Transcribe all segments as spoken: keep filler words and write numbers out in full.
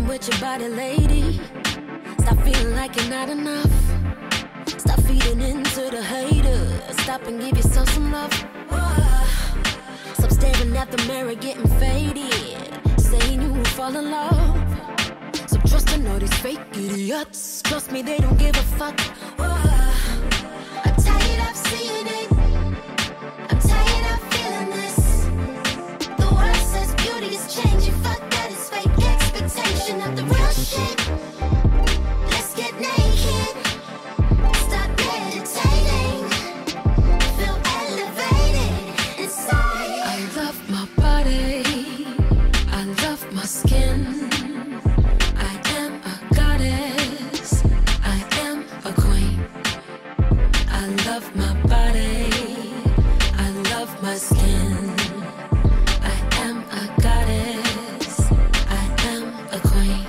with your body, lady. Stop feeling like you're not enough. Stop feeding into the haters. Stop and give yourself some love. Stop staring at the mirror, getting faded, saying you will fall in love. Stop trusting all these fake idiots. Trust me, they don't give a fuck. I'm tired of seeing it. I'm tired of feeling this. The world says beauty is changing. Fuck that, it's fake expectation of the real shit. Let's get naked. Stop meditating. Feel elevated inside. I love my body. I love my skin. I am a goddess. I am a queen. I love my body. I love my skin. I am a goddess. I am a queen.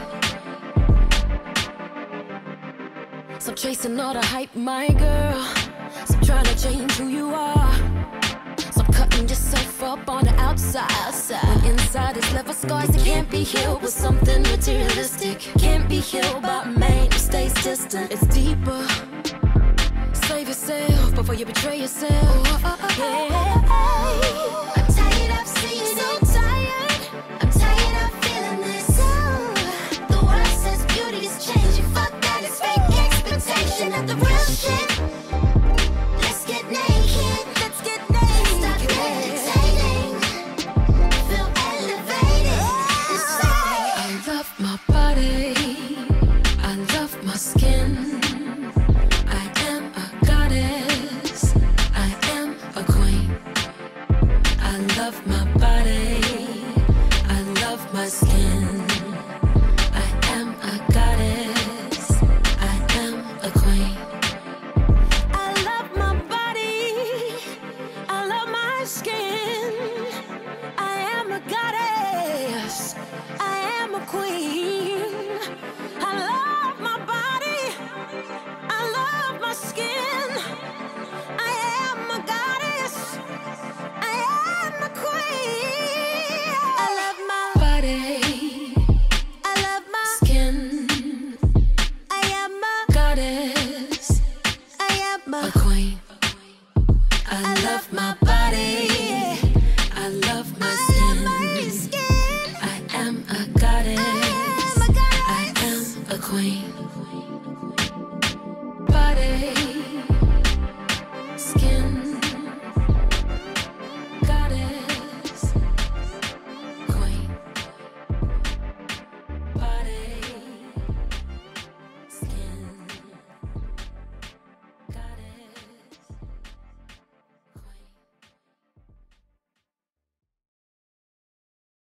Stop chasing all the hype, my girl. Stop trying to change who you are. Stop cutting yourself up on the outside. When inside is left with scars that can't be healed with something materialistic. Can't be healed by man who stays distant. It's deeper. Save yourself before you betray yourself. Yeah. I'm tired of seeing it. So tired. I'm tired of feeling this. The world says beauty is changing. Fuck that, it's fake expectation of the real shit. Let's get naked. Let's get naked. Stop meditating. Feel elevated inside. I love my body. I love my skin. I am a goddess. I am a queen. I love my body. I love my skin. I am a goddess. I am a queen. I love my body. I love my skin. I am a goddess. I am a queen. I love my body. I love my skin. I am a goddess. I am a queen. I love my body. I love my skin. I am a goddess. I am a queen. I love my body. I love my skin. I am a goddess. I am a queen. Body.